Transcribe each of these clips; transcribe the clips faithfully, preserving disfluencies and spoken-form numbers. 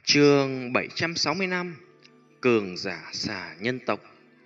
Chương bảy trăm sáu mươi lăm. Cường giả xà nhân tộc.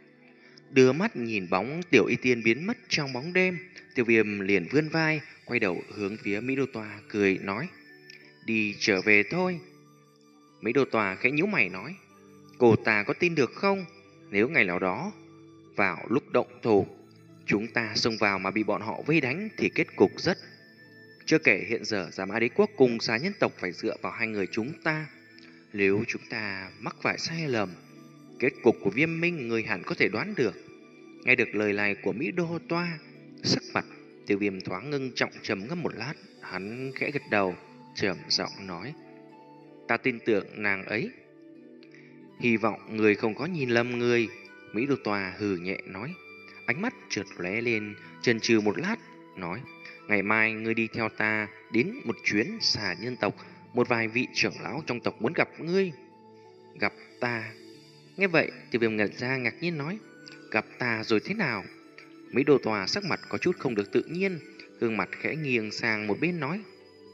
Đưa mắt nhìn bóng Tiểu Y Tiên biến mất trong bóng đêm, Tiêu Viêm liền vươn vai, quay đầu hướng phía Mỹ Đô Tòa cười nói: "Đi trở về thôi." Mỹ Đô Tòa khẽ nhíu mày nói: "Cô ta có tin được không? Nếu ngày nào đó vào lúc động thủ, chúng ta xông vào mà bị bọn họ vây đánh thì kết cục rất... Chưa kể hiện giờ Giả Mã Đế Quốc cùng xà nhân tộc phải dựa vào hai người chúng ta. Nếu chúng ta mắc phải sai lầm, kết cục của Viêm Minh người hẳn có thể đoán được." Nghe được lời này của Mỹ Đô Toa, sắc mặt Tiêu Viêm thoáng ngưng trọng, trầm ngâm một lát, hắn khẽ gật đầu, trầm giọng nói: "Ta tin tưởng nàng ấy." "Hy vọng người không có nhìn lầm người." Mỹ Đô Toa hừ nhẹ nói, ánh mắt chợt lóe lên, chần chừ một lát, nói: "Ngày mai ngươi đi theo ta đến một chuyến xà nhân tộc, một vài vị trưởng lão trong tộc muốn gặp ngươi." "Gặp ta?" Nghe vậy, Tiêu Viêm ngẩn ra ngạc nhiên nói: "Gặp ta rồi thế nào?" Mỹ Đô Tòa sắc mặt có chút không được tự nhiên, gương mặt khẽ nghiêng sang một bên nói: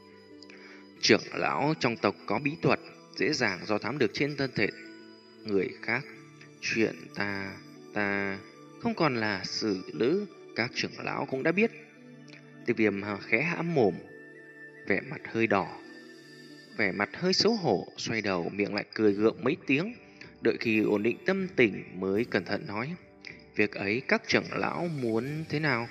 "Trưởng lão trong tộc có bí thuật dễ dàng do thám được trên thân thể người khác. Chuyện ta, ta không còn là xử nữ, các trưởng lão cũng đã biết." Tiêu Viêm khẽ hãm mồm, vẻ mặt hơi đỏ, vẻ mặt hơi xấu hổ, xoay đầu miệng lại cười gượng mấy tiếng, đợi khi ổn định tâm tình mới cẩn thận nói: "Việc ấy các trưởng lão muốn thế nào?"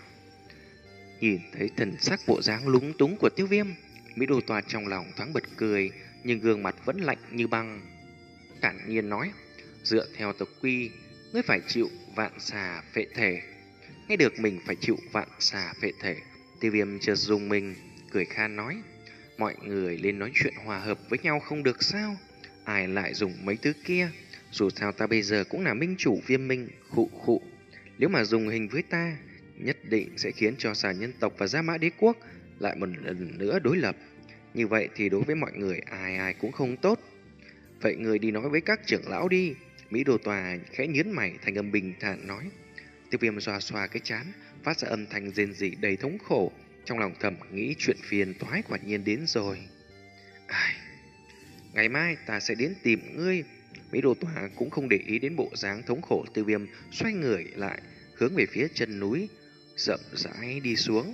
Nhìn thấy thần sắc bộ dáng lúng túng của Tiêu Viêm, Mỹ Đô Tòa trong lòng thoáng bật cười, nhưng gương mặt vẫn lạnh như băng, thản nhiên nói: "Dựa theo tộc quy, ngươi phải chịu vạn xà phệ thể." Nghe được mình phải chịu vạn xà phệ thể, Tiêu Viêm chợt dùng mình, cười khan nói: "Mọi người lên nói chuyện hòa hợp với nhau không được sao? Ai lại dùng mấy thứ kia? Dù sao ta bây giờ cũng là minh chủ Viêm Minh." Khụ khụ, nếu mà dùng hình với ta, nhất định sẽ khiến cho xà nhân tộc và Gia Mã Đế Quốc lại một lần nữa đối lập. Như vậy thì đối với mọi người ai ai cũng không tốt. "Vậy người đi nói với các trưởng lão đi." Mỹ Đô Tòa khẽ nhướng mày, thành âm bình thản nói. Tiêu Viêm xoa xoa cái trán, phát ra âm thanh rên rỉ đầy thống khổ, trong lòng thầm nghĩ chuyện phiền toái quả nhiên đến rồi. Ai... Ngày mai ta sẽ đến tìm ngươi." Mỹ Đô Tòa cũng không để ý đến bộ dáng thống khổ Tiêu Viêm, xoay người lại hướng về phía chân núi rậm rãi đi xuống.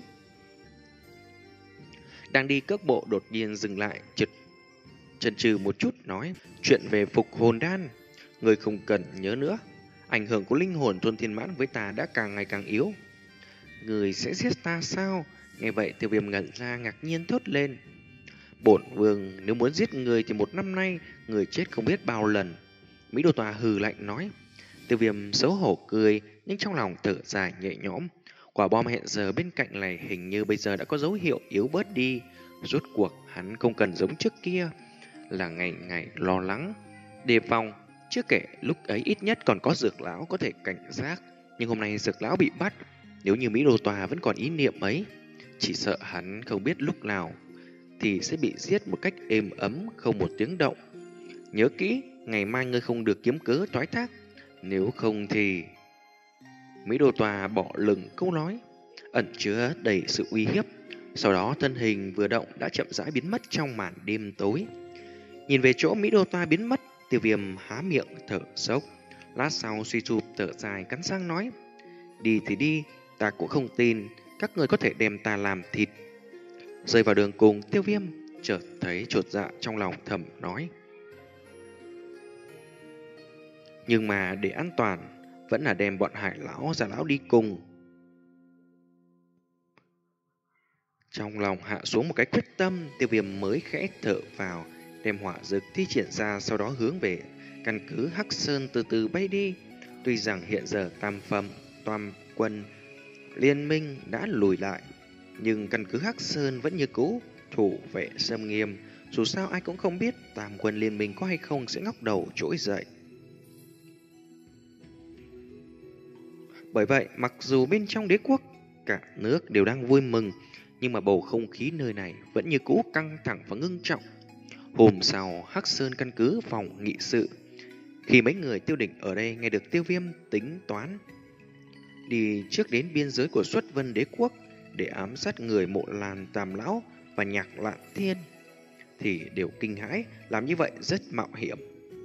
Đang đi cước bộ đột nhiên dừng lại, chợt chần chừ một chút nói: "Chuyện về phục hồn đan, ngươi không cần nhớ nữa. Ảnh hưởng của linh hồn Tuân Thiên Mãn với ta đã càng ngày càng yếu." "Người sẽ giết ta sao?" Nghe vậy Tiêu Viêm ngẩn ra ngạc nhiên thốt lên: "Bổn vương nếu muốn giết người thì một năm nay người chết không biết bao lần." Mỹ Đô Tòa hừ lạnh nói. Tiêu Viêm xấu hổ cười, nhưng trong lòng thở dài nhẹ nhõm. Quả bom hiện giờ bên cạnh này hình như bây giờ đã có dấu hiệu yếu bớt đi. Rốt cuộc hắn không cần giống trước kia là ngày ngày lo lắng, đề phòng. Chưa kể lúc ấy ít nhất còn có dược lão có thể cảnh giác, nhưng hôm nay dược lão bị bắt. Nếu như Mỹ Đô Tòa vẫn còn ý niệm ấy, chỉ sợ hắn không biết lúc nào thì sẽ bị giết một cách êm ấm, không một tiếng động. "Nhớ kỹ, ngày mai ngươi không được kiếm cớ thoái thác, nếu không thì..." Mỹ Đô Tòa bỏ lửng câu nói ẩn chứa đầy sự uy hiếp, sau đó thân hình vừa động đã chậm rãi biến mất trong màn đêm tối. Nhìn về chỗ Mỹ Đô Tòa biến mất, Tiêu Viêm há miệng thở dốc, lát sau suy sụp thở dài cắn răng nói: "Đi thì đi, ta cũng không tin các người có thể đem ta làm thịt." Rơi vào đường cùng, Tiêu Viêm chợt thấy chột dạ, trong lòng thầm nói: "Nhưng mà để an toàn, vẫn là đem bọn Hải lão Giả lão đi cùng." Trong lòng hạ xuống một cái quyết tâm, Tiêu Viêm mới khẽ thở vào, đem hỏa dược thi triển ra, sau đó hướng về căn cứ Hắc Sơn từ từ bay đi. Tuy rằng hiện giờ tam phẩm toàn quân liên minh đã lùi lại, nhưng căn cứ Hắc Sơn vẫn như cũ thủ vệ xâm nghiêm. Dù sao ai cũng không biết tam quân liên minh có hay không sẽ ngóc đầu trỗi dậy. Bởi vậy, mặc dù bên trong đế quốc cả nước đều đang vui mừng, nhưng mà bầu không khí nơi này vẫn như cũ căng thẳng và ngưng trọng. Hôm sau, Hắc Sơn căn cứ phòng nghị sự, khi mấy người Tiêu Đỉnh ở đây nghe được Tiêu Viêm tính toán đi trước đến biên giới của Xuất Vân đế quốc để ám sát người Mộ Lan Tam lão và Nhạc Lạn Thiên, thì đều kinh hãi, làm như vậy rất mạo hiểm.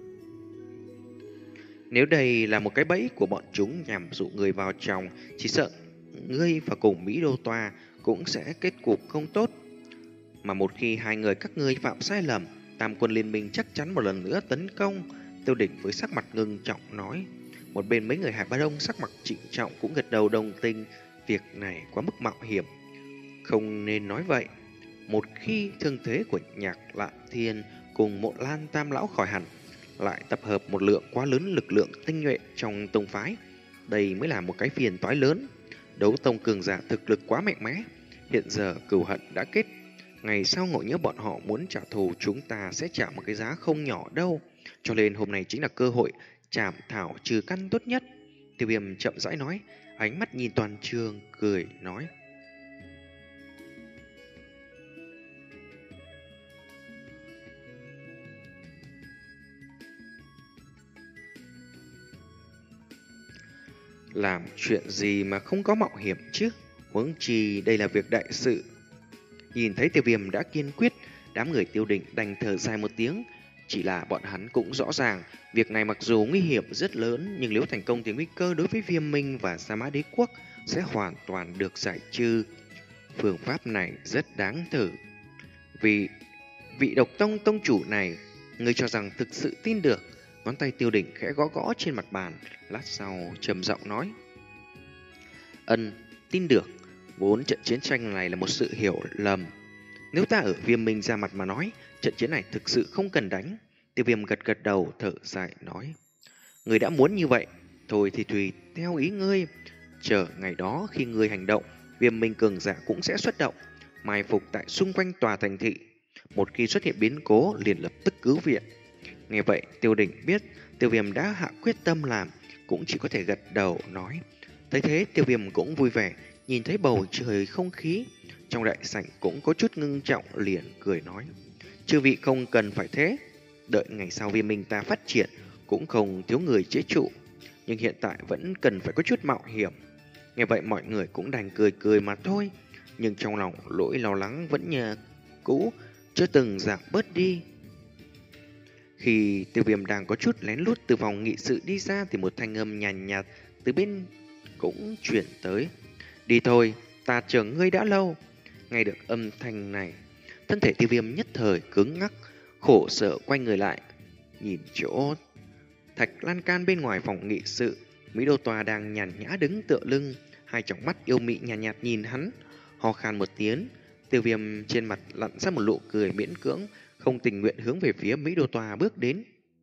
Nếu đây là một cái bẫy của bọn chúng nhằm dụ người vào trong, chỉ sợ ngươi và cùng Mỹ Đô Toa cũng sẽ kết cục không tốt. Mà một khi hai người các ngươi phạm sai lầm, Tam quân liên minh chắc chắn một lần nữa tấn công. Tiêu Đỉnh với sắc mặt ngưng trọng nói. Một bên mấy người Hải Ba Đông sắc mặt trịnh trọng cũng gật đầu đồng tình. Việc này quá mức mạo hiểm, không nên nói vậy. Một khi thương thế của Nhạc Lạn Thiên cùng Mộ Lan Tam lão khỏi hẳn, lại tập hợp một lượng quá lớn lực lượng tinh nhuệ trong tông phái, đây mới là một cái phiền toái lớn. Đấu tông cường giả thực lực quá mạnh mẽ, hiện giờ cừu hận đã kết, ngày sau ngộ nhớ bọn họ muốn trả thù chúng ta sẽ trả một cái giá không nhỏ đâu. Cho nên hôm nay chính là cơ hội chảm thảo trừ căn tốt nhất. Tiêu Viêm chậm rãi nói, ánh mắt nhìn toàn trường cười nói. Làm chuyện gì mà không có mạo hiểm chứ? Huống chi đây là việc đại sự. Nhìn thấy Tiêu Viêm đã kiên quyết, đám người Tiêu Định đành thở dài một tiếng. Chỉ là bọn hắn cũng rõ ràng, việc này mặc dù nguy hiểm rất lớn, nhưng nếu thành công thì nguy cơ đối với Viêm Minh và Sa Mã Đế Quốc sẽ hoàn toàn được giải trừ. Phương pháp này rất đáng thử. Vì vị độc tông tông chủ này, người cho rằng thực sự tin được? Ngón tay Tiêu Đỉnh khẽ gõ gõ trên mặt bàn, lát sau trầm giọng nói. Ân, tin được. Vốn trận chiến tranh này là một sự hiểu lầm. Nếu ta ở Viêm Minh ra mặt mà nói, trận chiến này thực sự không cần đánh. Tiêu Viêm gật gật đầu thở dài nói. Người đã muốn như vậy, thôi thì tùy theo ý ngươi. Chờ ngày đó khi ngươi hành động, Viêm Minh cường giả cũng sẽ xuất động, mai phục tại xung quanh tòa thành thị. Một khi xuất hiện biến cố liền lập tức cứu viện. Nghe vậy Tiêu Đỉnh biết Tiêu Viêm đã hạ quyết tâm làm, cũng chỉ có thể gật đầu nói. Thấy thế Tiêu Viêm cũng vui vẻ, nhìn thấy bầu trời không khí trong đại sảnh cũng có chút ngưng trọng, liền cười nói. Chư vị không cần phải thế, đợi ngày sau Viêm Minh ta phát triển cũng không thiếu người chế trụ, nhưng hiện tại vẫn cần phải có chút mạo hiểm. Nghe vậy mọi người cũng đành cười cười mà thôi, nhưng trong lòng nỗi lo lắng vẫn như cũ, chưa từng giảm bớt đi. Khi Tiêu Viêm đang có chút lén lút từ phòng nghị sự đi ra thì một thanh âm nhàn nhạt, nhạt từ bên cũng chuyển tới. Đi thôi, ta chờ ngươi đã lâu. Nghe được âm thanh này, thân thể Tiêu Viêm nhất thời cứng ngắc, khổ sở quay người lại, nhìn chỗ thạch lan can bên ngoài phòng nghị sự. Mỹ Đô Tòa đang nhàn nhã đứng tựa lưng, hai tròng mắt yêu mị nhàn nhạt, nhạt nhìn hắn, ho khan một tiếng. Tiêu Viêm trên mặt lặn ra một nụ cười miễn cưỡng, không tình nguyện hướng về phía Mỹ Đô Tòa bước đến.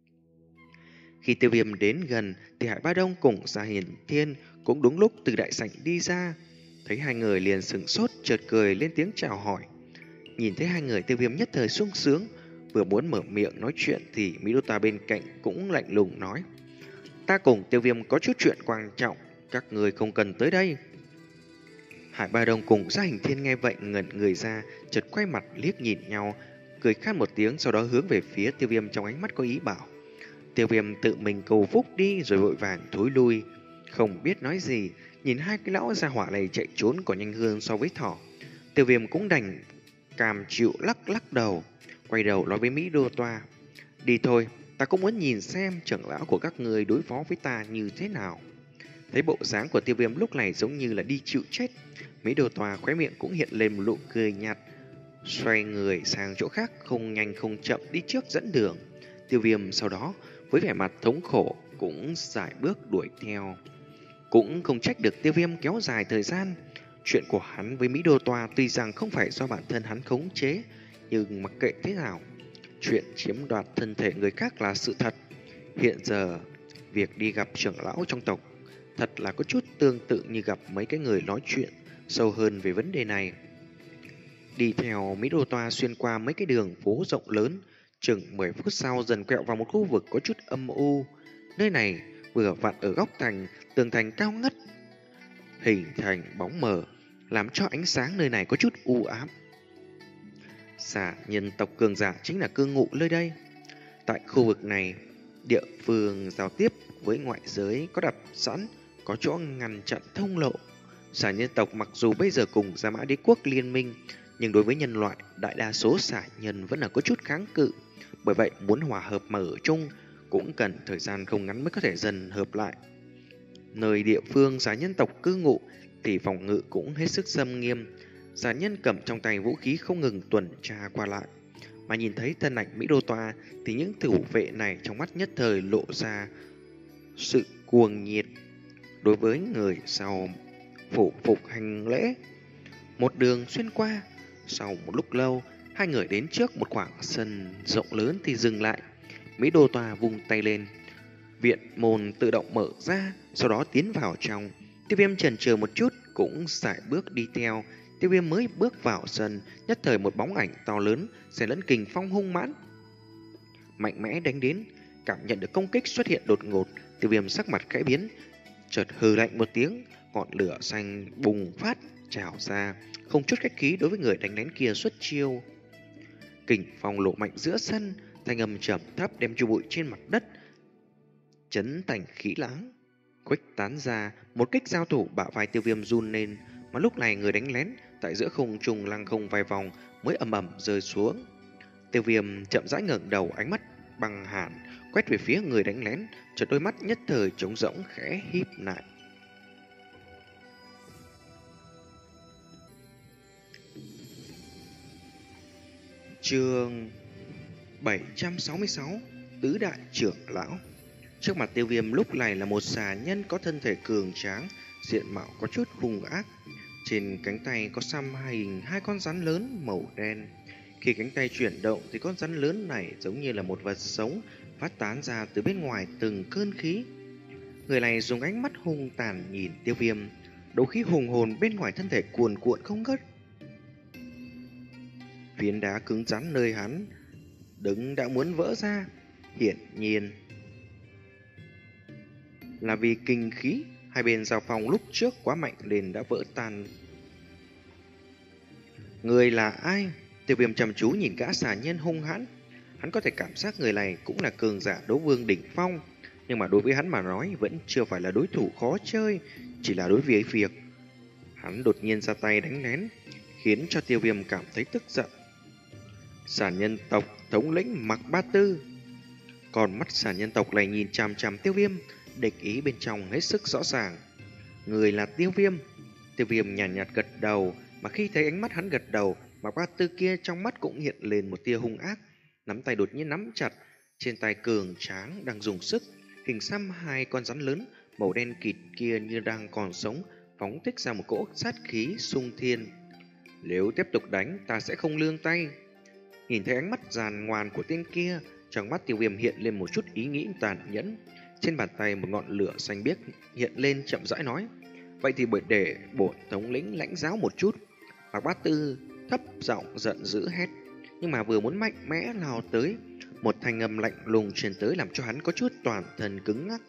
Khi Tiêu Viêm đến gần thì Hải Ba Đông cùng Sa Hiền Thiên cũng đúng lúc từ đại sảnh đi ra. Thấy hai người liền sửng sốt, chợt cười lên tiếng chào hỏi. Nhìn thấy hai người, Tiêu Viêm nhất thời sung sướng, vừa muốn mở miệng nói chuyện thì Mỹ Đô Tòa bên cạnh cũng lạnh lùng nói. Ta cùng Tiêu Viêm có chút chuyện quan trọng, các người không cần tới đây. Hải Ba Đông cùng Sa Hiền Thiên nghe vậy ngẩn người ra, chợt quay mặt liếc nhìn nhau, cười khát một tiếng, sau đó hướng về phía Tiêu Viêm trong ánh mắt có ý bảo. Tiêu Viêm tự mình cầu phúc đi rồi vội vàng thối lui, không biết nói gì. Nhìn hai cái lão gia hỏa này chạy trốn còn nhanh hơn so với thỏ, Tiêu Viêm cũng đành cam chịu lắc lắc đầu, quay đầu nói với Mỹ Đô Toa. Đi thôi, ta cũng muốn nhìn xem trưởng lão của các người đối phó với ta như thế nào. Thấy bộ dáng của Tiêu Viêm lúc này giống như là đi chịu chết, Mỹ Đô Toa khóe miệng cũng hiện lên một nụ cười nhạt, xoay người sang chỗ khác, không nhanh không chậm đi trước dẫn đường. Tiêu Viêm sau đó với vẻ mặt thống khổ cũng giải bước đuổi theo. Cũng không trách được Tiêu Viêm kéo dài thời gian. Chuyện của hắn với Mỹ Đô Toa tuy rằng không phải do bản thân hắn khống chế, nhưng mặc kệ thế nào, chuyện chiếm đoạt thân thể người khác là sự thật. Hiện giờ việc đi gặp trưởng lão trong tộc thật là có chút tương tự như gặp mấy cái người nói chuyện sâu hơn về vấn đề này. Đi theo Mỹ Đô Toa xuyên qua mấy cái đường phố rộng lớn, chừng mười phút sau dần quẹo vào một khu vực có chút âm u. Nơi này vừa vặn ở góc thành, tường thành cao ngất, hình thành bóng mờ, làm cho ánh sáng nơi này có chút u ám. Xà nhân tộc cường giả chính là cư ngụ nơi đây. Tại khu vực này, địa phương giao tiếp với ngoại giới có đặt sẵn, có chỗ ngăn chặn thông lộ. Xà nhân tộc mặc dù bây giờ cùng Sa Mã Đế Quốc liên minh, nhưng đối với nhân loại, đại đa số xả nhân vẫn là có chút kháng cự. Bởi vậy, muốn hòa hợp mà ở chung cũng cần thời gian không ngắn mới có thể dần hợp lại. Nơi địa phương xả nhân tộc cư ngụ thì phòng ngự cũng hết sức xâm nghiêm. Xả nhân cầm trong tay vũ khí không ngừng tuần tra qua lại. Mà nhìn thấy thân ảnh Mỹ Đô Toa thì những thủ vệ này trong mắt nhất thời lộ ra sự cuồng nhiệt đối với người sau phủ phục hành lễ. Một đường xuyên qua, sau một lúc lâu, hai người đến trước một khoảng sân rộng lớn thì dừng lại. Mỹ Đô Toa vung tay lên, viện môn tự động mở ra, sau đó tiến vào trong. Tiêu Viêm chần chừ một chút cũng sải bước đi theo. Tiêu Viêm mới bước vào sân, nhất thời một bóng ảnh to lớn xen lẫn kình phong hung mãnh mạnh mẽ đánh đến. Cảm nhận được công kích xuất hiện đột ngột, Tiêu Viêm sắc mặt khẽ biến, chợt hừ lạnh một tiếng, ngọn lửa xanh bùng phát trào ra, không chút khách khí đối với người đánh lén kia xuất chiêu. Kình phong lộ mạnh giữa sân, thanh âm trầm thấp đem cho bụi trên mặt đất chấn thành khí lãng khuếch tán ra. Một kích giao thủ, bả vai Tiêu Viêm run lên, mà lúc này người đánh lén tại giữa không trung lăng không vài vòng mới ầm ầm rơi xuống. Tiêu Viêm chậm rãi ngẩng đầu, ánh mắt băng hàn quét về phía người đánh lén, chợt đôi mắt nhất thời trống rỗng khẽ híp lại. Chương bảy trăm sáu mươi sáu, Tứ Đại Trưởng Lão. Trước mặt Tiêu Viêm lúc này là một xà nhân có thân thể cường tráng, diện mạo có chút hung ác. Trên cánh tay có xăm hình hai con rắn lớn màu đen. Khi cánh tay chuyển động thì con rắn lớn này giống như là một vật sống, phát tán ra từ bên ngoài từng cơn khí. Người này dùng ánh mắt hung tàn nhìn Tiêu Viêm, đấu khí hùng hồn bên ngoài thân thể cuồn cuộn không ngớt. Phiến đá cứng rắn nơi hắn đứng đã muốn vỡ ra, hiển nhiên là vì kinh khí hai bên giao phong lúc trước quá mạnh nên đã vỡ tan. Người là ai? Tiêu Viêm chăm chú nhìn gã xà nhân hung hãn. Hắn có thể cảm giác người này cũng là cường giả đấu vương đỉnh phong, nhưng mà đối với hắn mà nói vẫn chưa phải là đối thủ khó chơi. Chỉ là đối với việc hắn đột nhiên ra tay đánh lén khiến cho Tiêu Viêm cảm thấy tức giận. Xà nhân tộc thống lĩnh Mạc Ba Tư. Còn mắt xà nhân tộc này nhìn chằm chằm Tiêu Viêm, địch ý bên trong hết sức rõ ràng. Người là Tiêu Viêm. Tiêu Viêm nhàn nhạt, nhạt gật đầu, mà khi thấy ánh mắt hắn gật đầu, Mạc Ba Tư kia trong mắt cũng hiện lên một tia hung ác, nắm tay đột nhiên nắm chặt, trên tay cường tráng đang dùng sức, hình xăm hai con rắn lớn màu đen kịt kia như đang còn sống, phóng thích ra một cỗ sát khí xung thiên. Nếu tiếp tục đánh, ta sẽ không lương tay. Nhìn thấy ánh mắt giàn ngoan của tên kia, trong mắt Tiêu Viêm hiện lên một chút ý nghĩ tàn nhẫn. Trên bàn tay một ngọn lửa xanh biếc hiện lên, chậm rãi nói: vậy thì bởi để bổn thống lĩnh lãnh giáo một chút. Mạc Bát Tư thấp giọng giận dữ hét, nhưng mà vừa muốn mạnh mẽ lao tới, một thanh âm lạnh lùng truyền tới làm cho hắn có chút toàn thân cứng ngắc.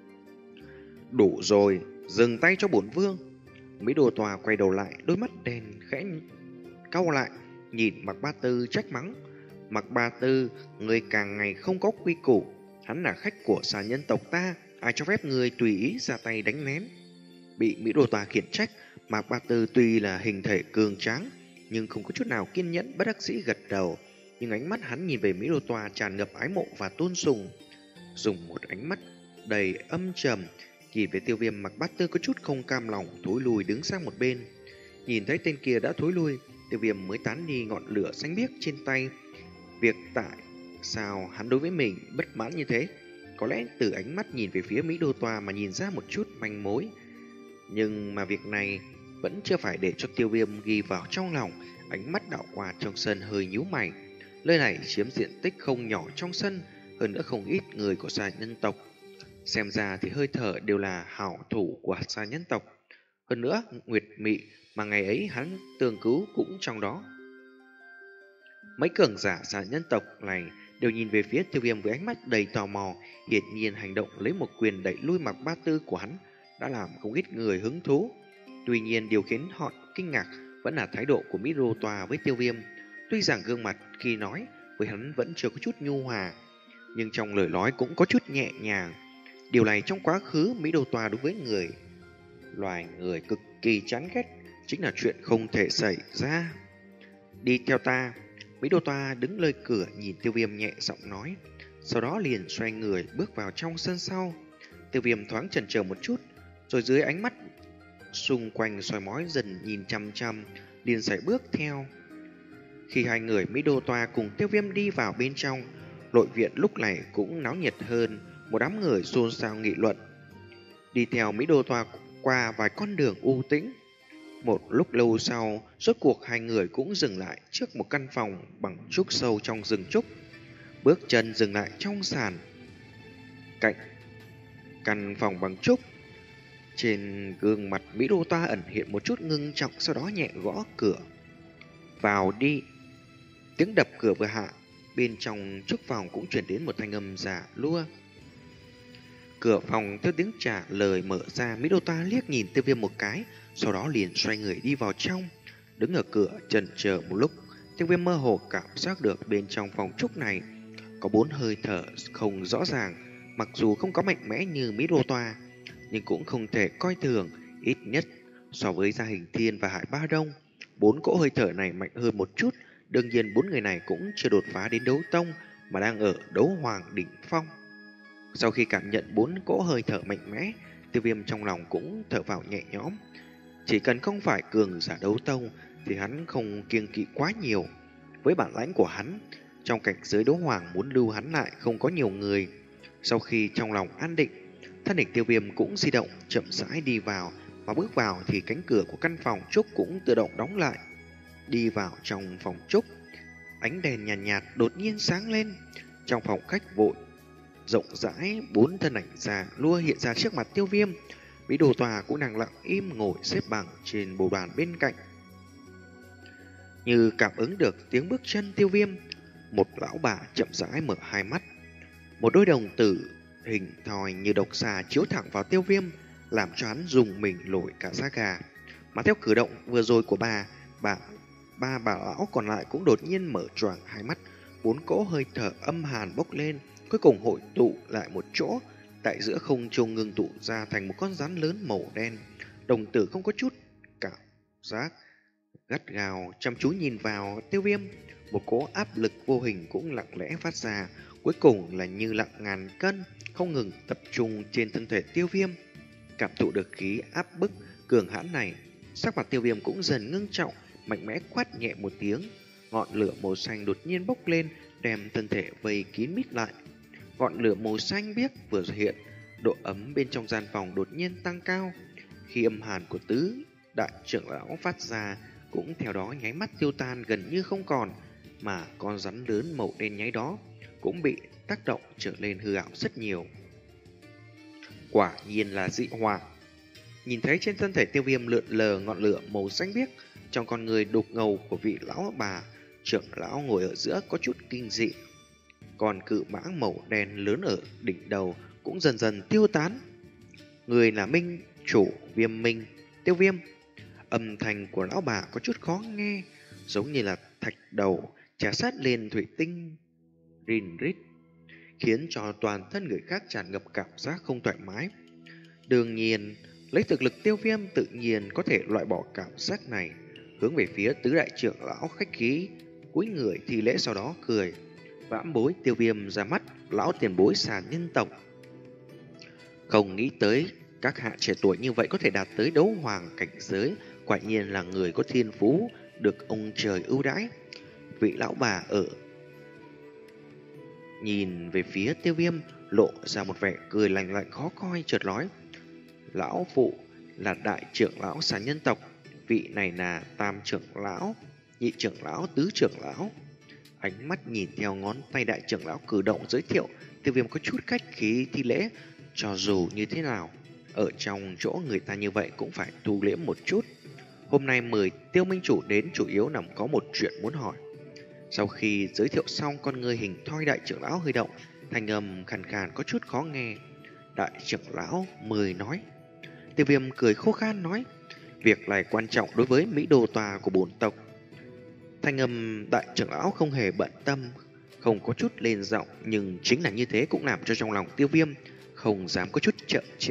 Đủ rồi, dừng tay cho bổn vương. Mỹ Đồ Tòa quay đầu lại, đôi mắt đen khẽ cau lại, nhìn Mạc Bát Tư trách mắng: Mạc Bát Tư, người càng ngày không có quy củ. Hắn là khách của xà nhân tộc ta, ai cho phép người tùy ý ra tay đánh lén? Bị Mỹ Đồ Tòa khiển trách, Mạc Ba Tư tuy là hình thể cường tráng nhưng không có chút nào kiên nhẫn, bất đắc dĩ gật đầu. Nhưng ánh mắt hắn nhìn về Mỹ Đồ Tòa tràn ngập ái mộ và tôn sùng. Dùng một ánh mắt đầy âm trầm nhìn về Tiêu Viêm, Mạc Bát Tư có chút không cam lòng thối lùi đứng sang một bên. Nhìn thấy tên kia đã thối lui, Tiêu Viêm mới tán đi ngọn lửa xanh biếc trên tay. Việc tại sao hắn đối với mình bất mãn như thế, có lẽ từ ánh mắt nhìn về phía Mỹ Đô Tòa mà nhìn ra một chút manh mối. Nhưng mà việc này vẫn chưa phải để cho Tiêu Viêm ghi vào trong lòng. Ánh mắt đảo qua trong sân hơi nhíu mày. Nơi này chiếm diện tích không nhỏ trong sân, hơn nữa không ít người của xà nhân tộc. Xem ra thì hơi thở đều là hảo thủ của xà nhân tộc. Hơn nữa Nguyệt Mị mà ngày ấy hắn tương cứu cũng trong đó. Mấy cường giả xà nhân tộc này đều nhìn về phía Tiêu Viêm với ánh mắt đầy tò mò. Hiển nhiên hành động lấy một quyền đẩy lui Mạc Ba Tư của hắn đã làm không ít người hứng thú. Tuy nhiên điều khiến họ kinh ngạc vẫn là thái độ của Mỹ Đô Tòa với Tiêu Viêm. Tuy rằng gương mặt khi nói với hắn vẫn chưa có chút nhu hòa, nhưng trong lời nói cũng có chút nhẹ nhàng. Điều này trong quá khứ Mỹ Đô Tòa đối với người loài người cực kỳ chán ghét, chính là chuyện không thể xảy ra. Đi theo ta. Mỹ Đô Toa đứng nơi cửa nhìn Tiêu Viêm nhẹ giọng nói, sau đó liền xoay người bước vào trong sân sau. Tiêu Viêm thoáng chần chờ một chút, rồi dưới ánh mắt xung quanh soi mói dần nhìn chăm chăm, liền sải bước theo. Khi hai người Mỹ Đô Toa cùng Tiêu Viêm đi vào bên trong, nội viện lúc này cũng náo nhiệt hơn, một đám người xôn xao nghị luận. Đi theo Mỹ Đô Toa qua vài con đường u tĩnh. Một lúc lâu sau, rốt cuộc hai người cũng dừng lại trước một căn phòng bằng trúc sâu trong rừng trúc. Bước chân dừng lại trong sàn cạnh căn phòng bằng trúc. Trên gương mặt Mỹ Đô Toa ẩn hiện một chút ngưng trọng, sau đó nhẹ gõ cửa. Vào đi. Tiếng đập cửa vừa hạ, bên trong trúc phòng cũng truyền đến một thanh âm giả lua. Cửa phòng theo tiếng trả lời mở ra, Mỹ Đô Toa liếc nhìn Tiêu Viêm một cái, sau đó liền xoay người đi vào trong. Đứng ở cửa chần chờ một lúc, Tiêu Viêm mơ hồ cảm giác được bên trong phòng trúc này có bốn hơi thở không rõ ràng. Mặc dù không có mạnh mẽ như Mỹ Đô Toa, nhưng cũng không thể coi thường. Ít nhất so với Gia Hình Thiên và Hải Ba Đông, bốn cỗ hơi thở này mạnh hơn một chút. Đương nhiên bốn người này cũng chưa đột phá đến đấu tông, mà đang ở đấu hoàng đỉnh phong. Sau khi cảm nhận bốn cỗ hơi thở mạnh mẽ, Tiêu Viêm trong lòng cũng thở vào nhẹ nhõm. Chỉ cần không phải cường giả đấu tông thì hắn không kiêng kỵ quá nhiều. Với bản lãnh của hắn, trong cảnh giới đấu hoàng muốn lưu hắn lại không có nhiều người. Sau khi trong lòng an định, thân hình Tiêu Viêm cũng di động chậm rãi đi vào, mà bước vào thì cánh cửa của căn phòng trúc cũng tự động đóng lại. Đi vào trong phòng trúc, ánh đèn nhàn nhạt, nhạt đột nhiên sáng lên. Trong phòng khách vội rộng rãi, bốn thân ảnh già lua hiện ra trước mặt Tiêu Viêm. Mỹ Đô Toa cũng đang lặng im ngồi xếp bằng trên bồ đoàn bên cạnh. Như cảm ứng được tiếng bước chân Tiêu Viêm, một lão bà chậm rãi mở hai mắt. Một đôi đồng tử hình thoi như độc xà chiếu thẳng vào Tiêu Viêm, làm cho hắn dùng mình nổi cả da gà. Mà theo cử động vừa rồi của bà, bà ba bà lão còn lại cũng đột nhiên mở choàng hai mắt. Bốn cỗ hơi thở âm hàn bốc lên, cuối cùng hội tụ lại một chỗ. Tại giữa không trung ngưng tụ ra thành một con rắn lớn màu đen. Đồng tử không có chút cảm giác, gắt gao chăm chú nhìn vào Tiêu Viêm. Một cỗ áp lực vô hình cũng lặng lẽ phát ra, cuối cùng là như nặng ngàn cân, không ngừng tập trung trên thân thể Tiêu Viêm. Cảm thụ được khí áp bức cường hãn này, sắc mặt Tiêu Viêm cũng dần ngưng trọng, mạnh mẽ quát nhẹ một tiếng. Ngọn lửa màu xanh đột nhiên bốc lên, đem thân thể vây kín mít lại. Ngọn lửa màu xanh biếc vừa hiện, độ ấm bên trong gian phòng đột nhiên tăng cao. Khi âm hàn của tứ đại trưởng lão phát ra cũng theo đó nháy mắt tiêu tan gần như không còn, mà con rắn lớn màu đen nháy đó cũng bị tác động trở nên hư ảo rất nhiều. Quả nhiên là dị hỏa. Nhìn thấy trên thân thể Tiêu Viêm lượn lờ ngọn lửa màu xanh biếc, trong con người đục ngầu của vị lão bà trưởng lão ngồi ở giữa có chút kinh dị. Còn cự mãng màu đen lớn ở đỉnh đầu cũng dần dần tiêu tán. Người là Minh chủ Viêm Minh, Tiêu Viêm. Âm thanh của lão bà có chút khó nghe, giống như là thạch đầu trà sát lên thủy tinh rin rít, khiến cho toàn thân người khác tràn ngập cảm giác không thoải mái. Đương nhiên, lấy thực lực Tiêu Viêm tự nhiên có thể loại bỏ cảm giác này. Hướng về phía tứ đại trưởng lão khách khí, cúi người thi lễ, sau đó cười. Vãn bối Tiêu Viêm ra mắt lão tiền bối Xà Nhân tộc. Không nghĩ tới các hạ trẻ tuổi như vậy có thể đạt tới đấu hoàng cảnh giới, quả nhiên là người có thiên phú, được ông trời ưu đãi. Vị lão bà ở nhìn về phía Tiêu Viêm, lộ ra một vẻ cười lạnh lạnh khó coi, chợt nói: lão phụ là đại trưởng lão Xà Nhân tộc, vị này là tam trưởng lão, nhị trưởng lão, tứ trưởng lão. Ánh mắt nhìn theo ngón tay đại trưởng lão cử động giới thiệu, Tiêu Viêm có chút khách khí thi lễ. Cho dù như thế nào, ở trong chỗ người ta như vậy cũng phải thu liễm một chút. Hôm nay mời Tiêu Minh chủ đến chủ yếu nằm có một chuyện muốn hỏi. Sau khi giới thiệu xong, con người hình thoi đại trưởng lão hơi động, thanh âm khàn khàn có chút khó nghe. Đại trưởng lão mời nói. Tiêu Viêm cười khô khan nói: việc này quan trọng đối với Mỹ Đô Tòa của bổn tộc. Thanh âm đại trưởng lão không hề bận tâm, không có chút lên giọng, nhưng chính là như thế cũng làm cho trong lòng Tiêu Viêm không dám có chút chậm trễ.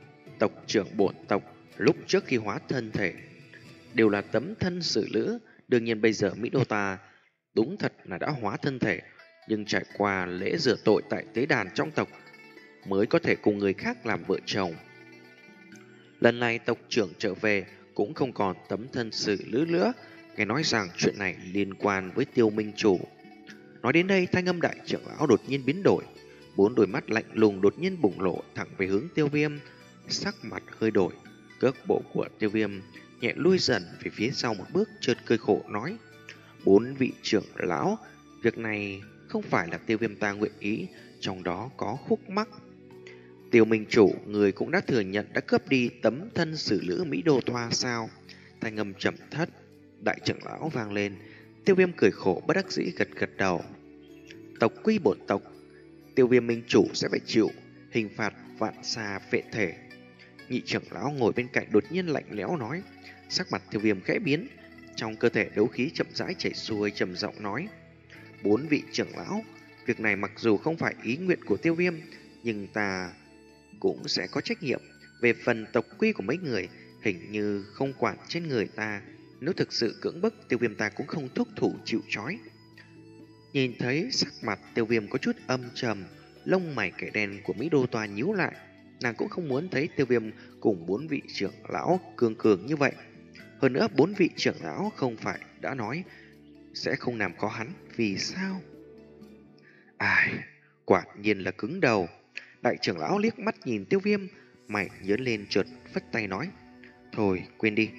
Tộc trưởng bổn tộc lúc trước khi hóa thân thể đều là tấm thân xử nữ, Đương nhiên bây giờ Mỹ Đô ta đúng thật là đã hóa thân thể, nhưng trải qua lễ rửa tội tại tế đàn trong tộc mới có thể cùng người khác làm vợ chồng. Lần này tộc trưởng trở về cũng không còn tấm thân xử lữ nữa, nghe nói rằng chuyện này liên quan với Tiêu Minh Chủ. Nói đến đây, thanh âm đại trưởng lão đột nhiên biến đổi, bốn đôi mắt lạnh lùng đột nhiên bùng lộ thẳng về hướng Tiêu Viêm, sắc mặt hơi đổi, cước bộ của Tiêu Viêm nhẹ lui dần về phía sau một bước, chợt cười khổ nói: "Bốn vị trưởng lão, việc này không phải là Tiêu Viêm ta nguyện ý, trong đó có khúc mắc." Tiêu Minh Chủ, người cũng đã thừa nhận đã cướp đi tấm thân xử lữ Mỹ Đô Toa sao? Thanh âm trầm thấp đại trưởng lão vang lên. Tiêu Viêm cười khổ bất đắc dĩ gật gật đầu. Tộc quy bổn tộc, Tiêu Viêm Minh Chủ sẽ phải chịu hình phạt vạn xà phệ thể. Nhị trưởng lão ngồi bên cạnh đột nhiên lạnh lẽo nói. Sắc mặt Tiêu Viêm khẽ biến, trong cơ thể đấu khí chậm rãi chảy xuôi, trầm giọng nói: "Bốn vị trưởng lão, việc này mặc dù không phải ý nguyện của Tiêu Viêm, nhưng ta cũng sẽ có trách nhiệm. Về phần tộc quy của mấy người, hình như không quản trên người ta. Nếu thực sự cưỡng bức, Tiêu Viêm ta cũng không thúc thủ chịu trói." Nhìn thấy sắc mặt Tiêu Viêm có chút âm trầm, lông mày kẻ đen của Mỹ Đô Toa nhíu lại. Nàng cũng không muốn thấy Tiêu Viêm cùng bốn vị trưởng lão cường cường như vậy. Hơn nữa, bốn vị trưởng lão không phải đã nói sẽ không làm có hắn, vì sao? Ai, quả nhiên là cứng đầu. Đại trưởng lão liếc mắt nhìn Tiêu Viêm, mày nhớn lên chợt phất tay nói: "Thôi, quên đi.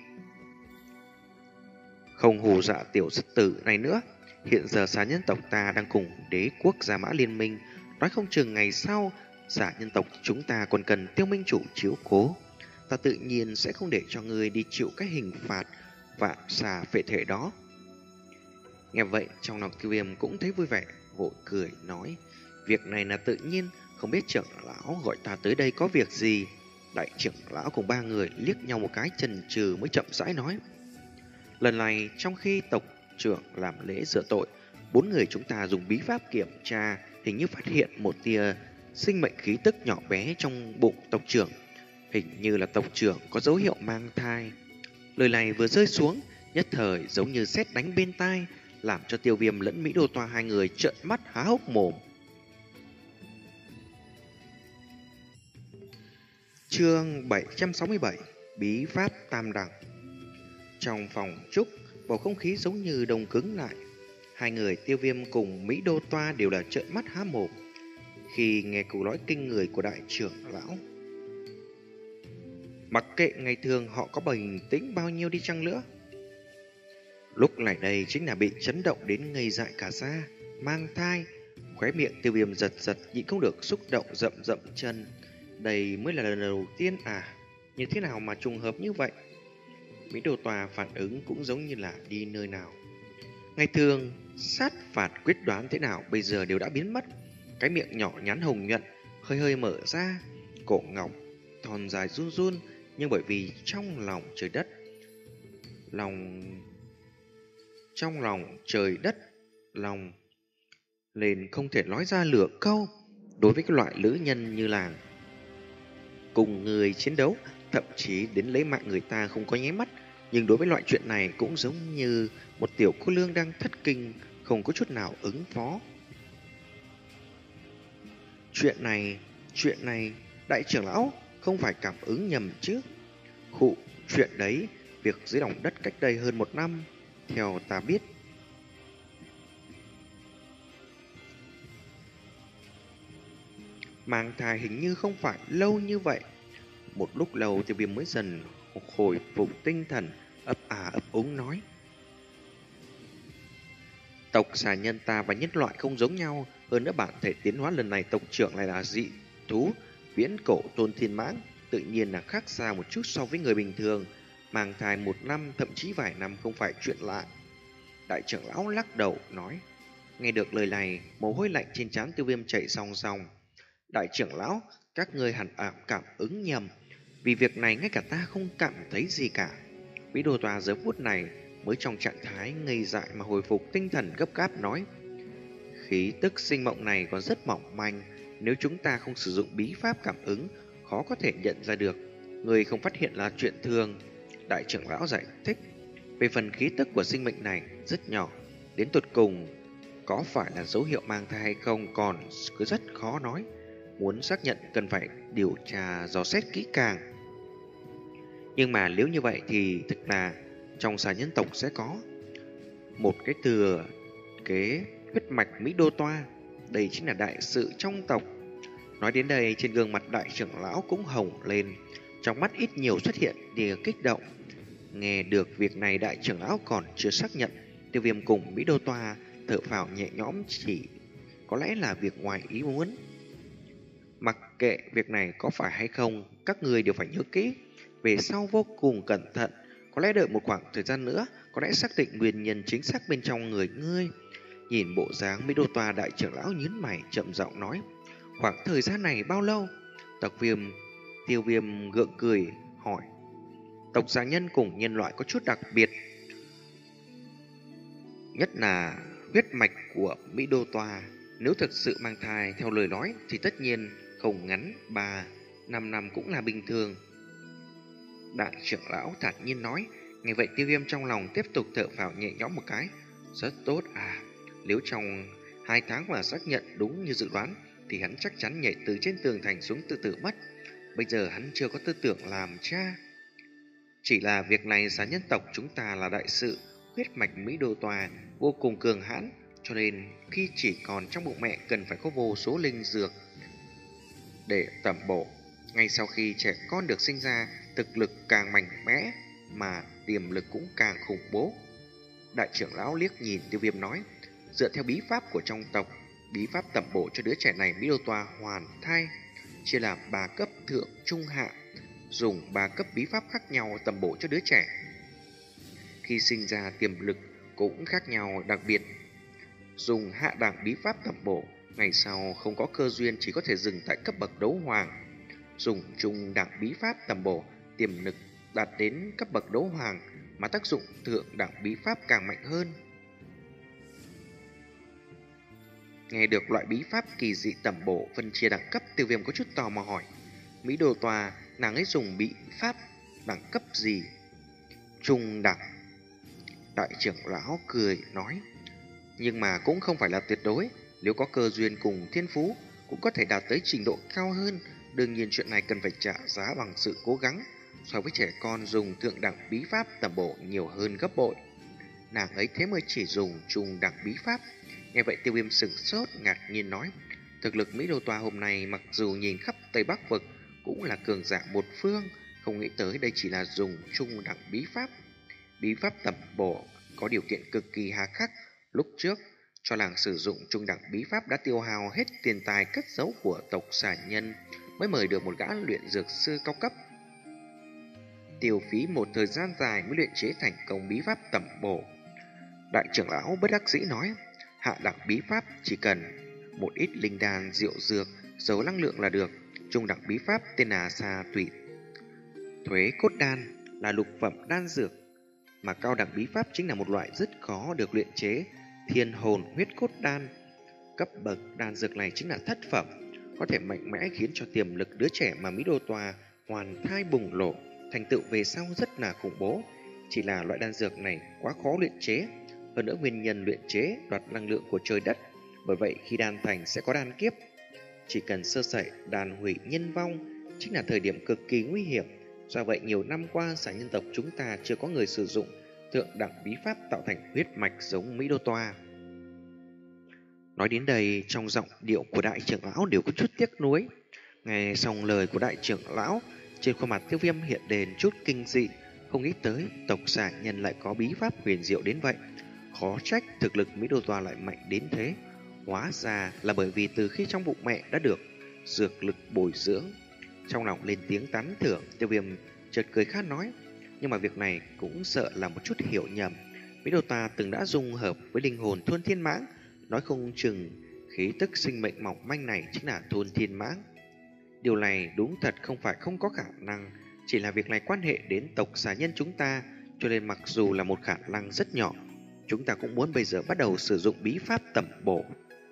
Không hù dọa tiểu sất tử này nữa. Hiện giờ xà nhân tộc ta đang cùng đế quốc Gia Mã liên minh, nói không chừng ngày sau xà nhân tộc chúng ta còn cần Tiêu Minh Chủ chiếu cố. Ta tự nhiên sẽ không để cho ngươi đi chịu cái hình phạt vạn xà phệ thể đó." Nghe vậy, trong lòng Tiêu Viêm cũng thấy vui vẻ, vội cười nói: "Việc này là tự nhiên, không biết trưởng lão gọi ta tới đây có việc gì?" Đại trưởng lão cùng ba người liếc nhau một cái chần chừ mới chậm rãi nói: "Lần này trong khi tộc trưởng làm lễ rửa tội, bốn người chúng ta dùng bí pháp kiểm tra, hình như phát hiện một tia sinh mệnh khí tức nhỏ bé trong bụng tộc trưởng. Hình như là tộc trưởng có dấu hiệu mang thai." Lời này vừa rơi xuống, nhất thời giống như sét đánh bên tai, làm cho Tiêu Viêm lẫn Mỹ Đô Toa hai người trợn mắt há hốc mồm. Chương bảy trăm sáu mươi bảy: Bí pháp tam đẳng. Trong phòng trúc, bầu không khí giống như đông cứng lại. Hai người Tiêu Viêm cùng Mỹ Đô Toa đều là trợn mắt há mồm khi nghe câu nói kinh người của đại trưởng lão. Mặc kệ ngày thường họ có bình tĩnh bao nhiêu đi chăng nữa, lúc này đây chính là bị chấn động đến ngây dại cả da. Mang thai, khóe miệng Tiêu Viêm giật giật nhịn không được xúc động rậm rậm chân. Đây mới là lần đầu tiên à? Như thế nào mà trùng hợp như vậy? Mỹ Đô Tòa phản ứng cũng giống như là đi nơi nào. Ngày thường sát phạt quyết đoán thế nào bây giờ đều đã biến mất. Cái miệng nhỏ nhắn hồng nhuận hơi hơi mở ra, cổ ngọc thon dài run run, nhưng bởi vì trong lòng trời đất lòng trong lòng trời đất lòng nên không thể nói ra lửa câu. Đối với cái loại lữ nhân như làng cùng người chiến đấu, thậm chí đến lấy mạng người ta không có nháy mắt, nhưng đối với loại chuyện này cũng giống như một tiểu cô nương đang thất kinh, không có chút nào ứng phó. Chuyện này, chuyện này, đại trưởng lão không phải cảm ứng nhầm chứ? Khụ, chuyện đấy, việc dưới lòng đất cách đây hơn một năm, theo ta biết. Mang thai hình như không phải lâu như vậy. Một lúc lâu Tiêu Viêm mới dần hồi phục tinh thần, ấp à ấp úng nói: "Tộc xà nhân ta và nhân loại không giống nhau, hơn nữa bản thể tiến hóa lần này tộc trưởng lại là dị thú viễn cổ tôn thiên mãng, tự nhiên là khác xa một chút so với người bình thường. Mang thai một năm thậm chí vài năm không phải chuyện lạ." Đại trưởng lão lắc đầu nói. Nghe được lời này, mồ hôi lạnh trên trán Tiêu Viêm chảy ròng ròng. Đại trưởng lão, các ngươi hẳn ảm cảm ứng nhầm, vì việc này ngay cả ta không cảm thấy gì cả. Mỹ Đô Tòa giờ phút này mới trong trạng thái ngây dại mà hồi phục tinh thần, gấp gáp nói: "Khí tức sinh mộng này còn rất mỏng manh, nếu chúng ta không sử dụng bí pháp cảm ứng, khó có thể nhận ra được. Người không phát hiện là chuyện thường." Đại trưởng lão giải thích. Về phần khí tức của sinh mệnh này rất nhỏ, đến tột cùng có phải là dấu hiệu mang thai hay không còn cứ rất khó nói. Muốn xác nhận cần phải điều tra dò xét kỹ càng. Nhưng mà nếu như vậy thì thực là trong xà nhân tộc sẽ có một cái thừa kế huyết mạch Mỹ Đô Toa. Đây chính là đại sự trong tộc. Nói đến đây, trên gương mặt đại trưởng lão cũng hồng lên, trong mắt ít nhiều xuất hiện tia kích động. Nghe được việc này, đại trưởng lão còn chưa xác nhận. Tiêu Viêm cùng Mỹ Đô Toa thở phào nhẹ nhõm, chỉ có lẽ là việc ngoài ý muốn. Mặc kệ việc này có phải hay không, các người đều phải nhớ kỹ. Về sau vô cùng cẩn thận, có lẽ đợi một khoảng thời gian nữa, có lẽ xác định nguyên nhân chính xác bên trong người ngươi. Nhìn bộ dáng Mỹ Đô Toa, đại trưởng lão nhướng mày chậm giọng nói: khoảng thời gian này bao lâu? Tộc Viêm Tiêu Viêm gượng cười hỏi: tộc xà nhân cùng nhân loại có chút đặc biệt, nhất là huyết mạch của Mỹ Đô Toa. Nếu thực sự mang thai theo lời nói thì tất nhiên không ngắn ba năm năm cũng là bình thường. Đại trưởng lão thản nhiên nói. Nghe vậy, Tiêu Viêm trong lòng tiếp tục thở phào nhẹ nhõm một cái. Rất tốt à, nếu trong hai tháng mà xác nhận đúng như dự đoán thì hắn chắc chắn nhảy từ trên tường thành xuống tự tử mất. Bây giờ hắn chưa có tư tưởng làm cha. Chỉ là việc này xà nhân tộc chúng ta là đại sự, huyết mạch Mỹ Đô Toa vô cùng cường hãn, cho nên khi chỉ còn trong bụng mẹ cần phải có vô số linh dược để tẩm bổ. Ngay sau khi trẻ con được sinh ra, thực lực càng mạnh mẽ mà tiềm lực cũng càng khủng bố. Đại trưởng lão liếc nhìn Tiêu Viêm nói: dựa theo bí pháp của trong tộc, bí pháp tẩm bổ cho đứa trẻ này Mỹ Đô Toa hoàn thai chia làm ba cấp thượng trung hạ, dùng ba cấp bí pháp khác nhau tẩm bổ cho đứa trẻ. Khi sinh ra tiềm lực cũng khác nhau, đặc biệt dùng hạ đẳng bí pháp tẩm bổ, ngày sau không có cơ duyên chỉ có thể dừng tại cấp bậc đấu hoàng. Dùng trung đẳng bí pháp tẩm bổ, tiềm lực đạt đến cấp bậc đấu hoàng, mà tác dụng thượng đẳng bí pháp càng mạnh hơn. Nghe được loại bí pháp kỳ dị tẩm bổ phân chia đẳng cấp, Tiêu Viêm có chút tò mò hỏi: Mỹ Đô Toa nàng ấy dùng bí pháp đẳng cấp gì? Trung đẳng. Đại trưởng lão cười nói: nhưng mà cũng không phải là tuyệt đối, nếu có cơ duyên cùng thiên phú cũng có thể đạt tới trình độ cao hơn. Đương nhiên chuyện này cần phải trả giá bằng sự cố gắng, so với trẻ con dùng thượng đẳng bí pháp tẩm bổ nhiều hơn gấp bội. Nàng ấy thế mới chỉ dùng trung đẳng bí pháp. Nghe vậy, Tiêu Viêm sửng sốt ngạc nhiên nói: thực lực Mỹ Đô Toa hôm nay mặc dù nhìn khắp Tây Bắc vực cũng là cường giả một phương, không nghĩ tới đây chỉ là dùng trung đẳng bí pháp. Bí pháp tẩm bổ có điều kiện cực kỳ hà khắc. Lúc trước cho làng sử dụng trung đẳng bí pháp đã tiêu hao hết tiền tài cất giấu của tộc xà nhân, mới mời được một gã luyện dược sư cao cấp. Tiêu phí một thời gian dài mới luyện chế thành công bí pháp tẩm bổ. Đại trưởng lão bất đắc dĩ nói: hạ đẳng bí pháp chỉ cần một ít linh đan, rượu dược, dầu năng lượng là được. Trung đẳng bí pháp tên là Sa Tụy Thuế Cốt Đan, là lục phẩm đan dược, mà cao đẳng bí pháp chính là một loại rất khó được luyện chế Thiên Hồn Huyết Cốt Đan. Cấp bậc đan dược này chính là thất phẩm, có thể mạnh mẽ khiến cho tiềm lực đứa trẻ mà Mỹ Đô Toa hoàn thai bùng nổ, thành tựu về sau rất là khủng bố. Chỉ là loại đan dược này quá khó luyện chế, hơn nữa nguyên nhân luyện chế đoạt năng lượng của trời đất, bởi vậy khi đan thành sẽ có đan kiếp. Chỉ cần sơ sẩy đan hủy nhân vong chính là thời điểm cực kỳ nguy hiểm. Do vậy nhiều năm qua xà nhân tộc chúng ta chưa có người sử dụng thượng đẳng bí pháp tạo thành huyết mạch giống Mỹ Đô Toa. Nói đến đây, trong giọng điệu của đại trưởng lão đều có chút tiếc nuối. Nghe xong lời của đại trưởng lão, trên khuôn mặt Tiêu Viêm hiện đền chút kinh dị, không nghĩ tới tộc xà nhân lại có bí pháp huyền diệu đến vậy. Khó trách thực lực Mỹ Đô Toa lại mạnh đến thế. Hóa ra là bởi vì từ khi trong bụng mẹ đã được dược lực bồi dưỡng. Trong lòng lên tiếng tán thưởng, Tiêu Viêm chợt cười khát nói: nhưng mà việc này cũng sợ là một chút hiểu nhầm. Mỹ Đô Toa từng đã dung hợp với linh hồn Thôn Thiên Mãng, nói không chừng khí tức sinh mệnh mỏng manh này chính là Thôn Thiên Mãng. Điều này đúng thật không phải không có khả năng, chỉ là việc này quan hệ đến tộc xà nhân chúng ta, cho nên mặc dù là một khả năng rất nhỏ, chúng ta cũng muốn bây giờ bắt đầu sử dụng bí pháp tẩm bổ.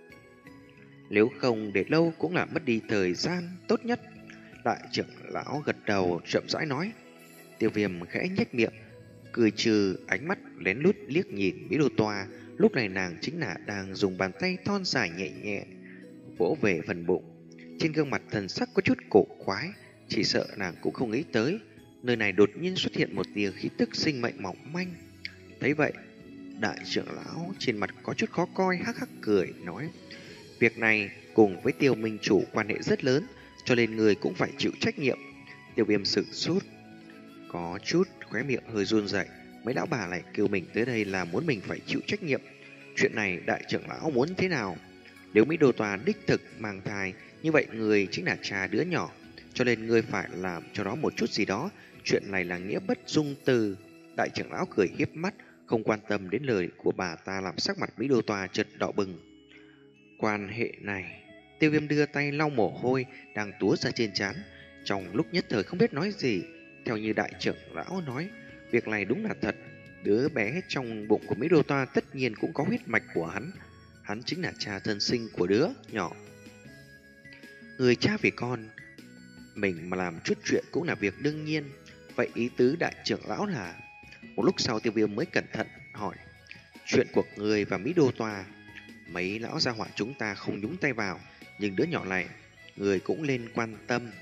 Nếu không để lâu cũng là mất đi thời gian tốt nhất. Đại trưởng lão gật đầu chậm rãi nói. Tiêu Viêm khẽ nhếch miệng, cười trừ, ánh mắt lén lút liếc nhìn Mỹ Đô Toa. Lúc này nàng chính là đang dùng bàn tay thon dài nhẹ nhẹ vỗ về phần bụng. Trên gương mặt thần sắc có chút cổ quái, chỉ sợ nàng cũng không nghĩ tới nơi này đột nhiên xuất hiện một tia khí tức sinh mệnh mỏng manh. Thấy vậy, đại trưởng lão trên mặt có chút khó coi, hắc hắc cười nói: việc này cùng với Tiêu Minh chủ quan hệ rất lớn, cho nên người cũng phải chịu trách nhiệm. Tiêu Viêm sửng sốt, có chút khóe miệng hơi run rẩy. Mấy lão bà lại kêu mình tới đây là muốn mình phải chịu trách nhiệm. Chuyện này đại trưởng lão muốn thế nào? Nếu Mỹ Đô Tòa đích thực mang thai, như vậy người chính là cha đứa nhỏ, cho nên người phải làm cho nó một chút gì đó. Chuyện này là nghĩa bất dung từ. Đại trưởng lão cười hiếp mắt, không quan tâm đến lời của bà ta, làm sắc mặt Mỹ Đô Tòa chợt đỏ bừng. Quan hệ này, Tiêu Viêm đưa tay lau mồ hôi đang túa ra trên trán, trong lúc nhất thời không biết nói gì. Theo như đại trưởng lão nói, việc này đúng là thật. Đứa bé trong bụng của Mỹ Đô Toa tất nhiên cũng có huyết mạch của hắn. Hắn chính là cha thân sinh của đứa nhỏ. Người cha vì con mình mà làm chút chuyện cũng là việc đương nhiên. Vậy ý tứ đại trưởng lão là? Một lúc sau Tiêu Viêm mới cẩn thận hỏi: chuyện của người và Mỹ Đô Toa, mấy lão gia hỏa chúng ta không nhúng tay vào, nhưng đứa nhỏ này người cũng nên quan tâm.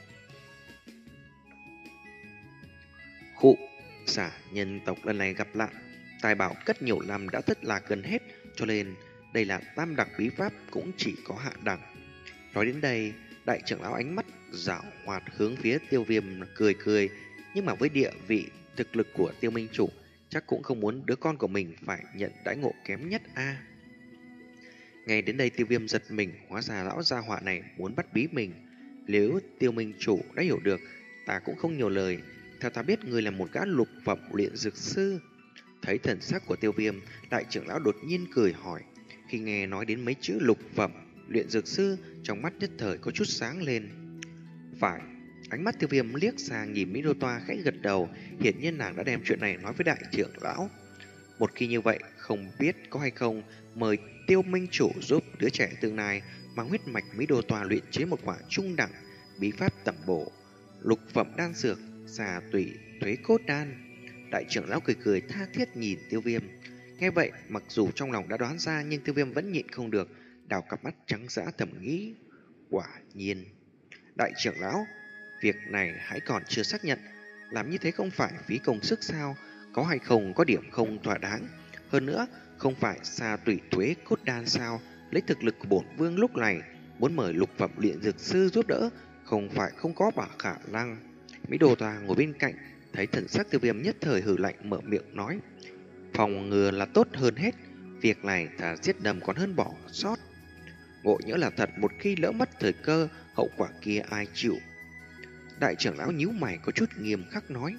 Khụ, xả nhân tộc lần này gặp nạn, tài bảo cất nhiều năm đã thất lạc gần hết, cho nên đây là tam đặc bí pháp cũng chỉ có hạ đẳng. Nói đến đây, đại trưởng lão ánh mắt giảo hoạt hướng phía Tiêu Viêm cười cười, nhưng mà với địa vị thực lực của Tiêu Minh chủ, chắc cũng không muốn đứa con của mình phải nhận đãi ngộ kém nhất a. À. Ngay đến đây Tiêu Viêm giật mình, hóa ra lão gia họa này muốn bắt bí mình. Nếu Tiêu Minh chủ đã hiểu được, ta cũng không nhiều lời. Theo ta biết người là một gã lục phẩm luyện dược sư. Thấy thần sắc của Tiêu Viêm, đại trưởng lão đột nhiên cười hỏi. Khi nghe nói đến mấy chữ lục phẩm luyện dược sư, trong mắt nhất thời có chút sáng lên. Phải. Ánh mắt Tiêu Viêm liếc sang nhìn Mỹ Đô Toa khẽ gật đầu, hiển nhiên nàng đã đem chuyện này nói với đại trưởng lão. Một khi như vậy, không biết có hay không mời Tiêu Minh chủ giúp đứa trẻ tương lai mang huyết mạch Mỹ Đô Toa luyện chế một quả trung đẳng bí pháp tẩm bổ lục phẩm đan dược xà tủy thuế cốt đan. Đại trưởng lão cười cười tha thiết nhìn Tiêu Viêm. Nghe vậy, mặc dù trong lòng đã đoán ra, nhưng Tiêu Viêm vẫn nhịn không được, đào cặp mắt trắng dã thầm nghĩ: quả nhiên, đại trưởng lão, việc này hãy còn chưa xác nhận, làm như thế không phải phí công sức sao? Có hay không có điểm không thỏa đáng? Hơn nữa, không phải xà tủy thuế cốt đan sao? Lấy thực lực của bổn vương lúc này, muốn mời lục phẩm luyện dược sư giúp đỡ, không phải không có bà khả năng. Mỹ Đồ Tòa ngồi bên cạnh, thấy thần sắc Tiêu Viêm nhất thời hừ lạnh, mở miệng nói: phòng ngừa là tốt hơn hết, việc này thà giết đầm còn hơn bỏ sót. Ngộ nhỡ là thật, một khi lỡ mất thời cơ, hậu quả kia ai chịu? Đại trưởng lão nhíu mày có chút nghiêm khắc nói.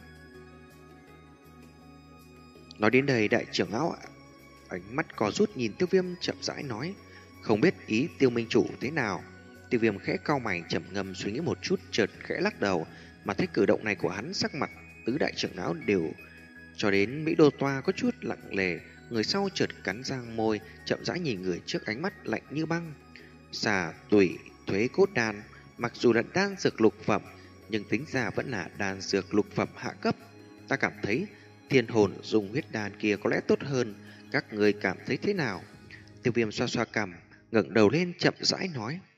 Nói đến đây, đại trưởng lão ánh mắt co rút nhìn Tiêu Viêm, chậm rãi nói: không biết ý Tiêu Minh chủ thế nào? Tiêu Viêm khẽ cau mày trầm ngâm suy nghĩ một chút, chợt khẽ lắc đầu. Mà thấy cử động này của hắn, sắc mặt tứ đại trưởng lão đều cho đến Mỹ Đô Toa có chút lặng lề. Người sau chợt cắn răng môi, chậm rãi nhìn người trước, ánh mắt lạnh như băng. Xà tủy thuế cốt đan, mặc dù là đan dược lục phẩm, nhưng tính ra vẫn là đan dược lục phẩm hạ cấp. Ta cảm thấy thiên hồn dùng huyết đan kia có lẽ tốt hơn, các người cảm thấy thế nào? Tiêu Viêm xoa xoa cằm, ngẩng đầu lên chậm rãi nói: